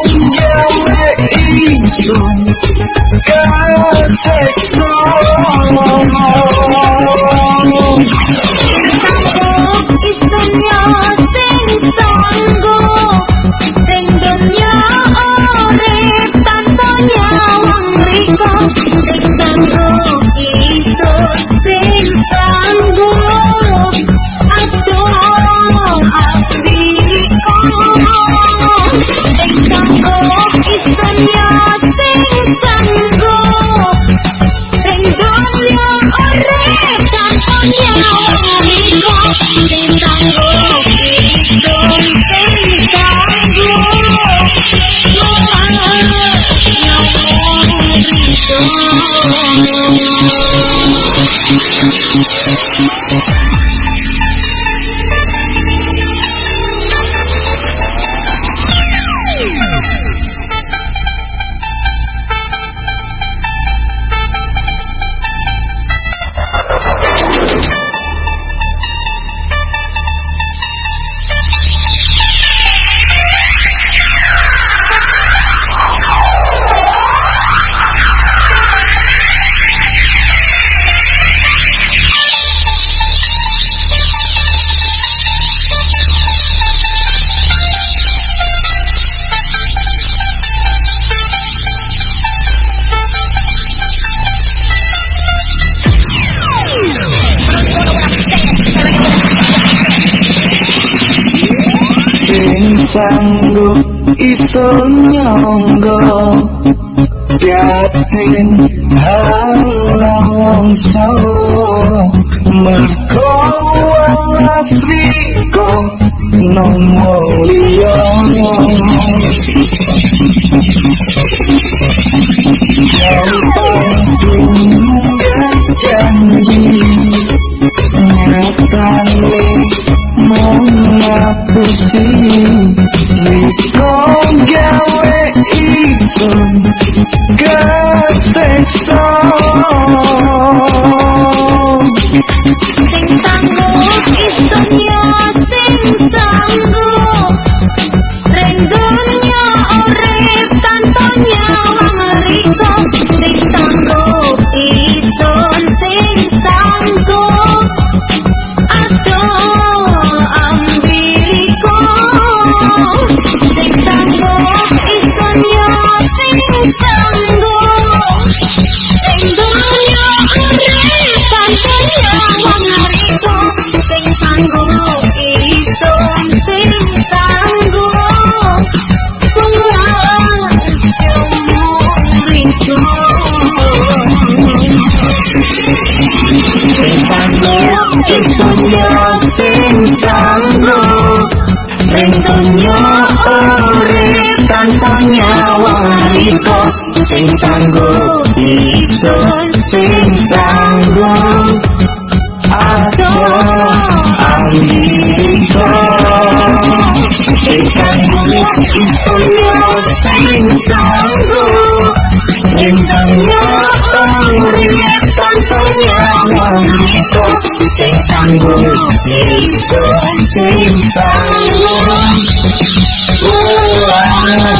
gawe ingsun kasekso Istunya sing sanggup sing dunya urip tanpa nyawang mriko sing sanggup isun sing sanggup aduh adiriko sing sanggup istunya sing sanggup sing dunya urip tanpa nyawang mriko sing sanggup isun sing sanggup sanggup iso nyangga yatin halang wangsa mergo asriko nomo liya janji nyatane mengapusi Riko gawe isun kasekso sing sanggup istunya sing sanggup sing dunya urip tanpa nyawang mriko sing sanggup isun sing sanggup aduh ambiriko sing sanggup istunya sing sanggup sing dunya urip tanpa nyawang mriko sing sanggup isun sing sanggup sing sanggup isunnya sing sanggup ring dunya urip tanpa nyawang mriko sing sanggup isun sing sanggup aduh ambiriko sing sanggup isunnya sing sanggup ring dunya urip tanpa nyawang mriko sing sanggup isun sing sanggup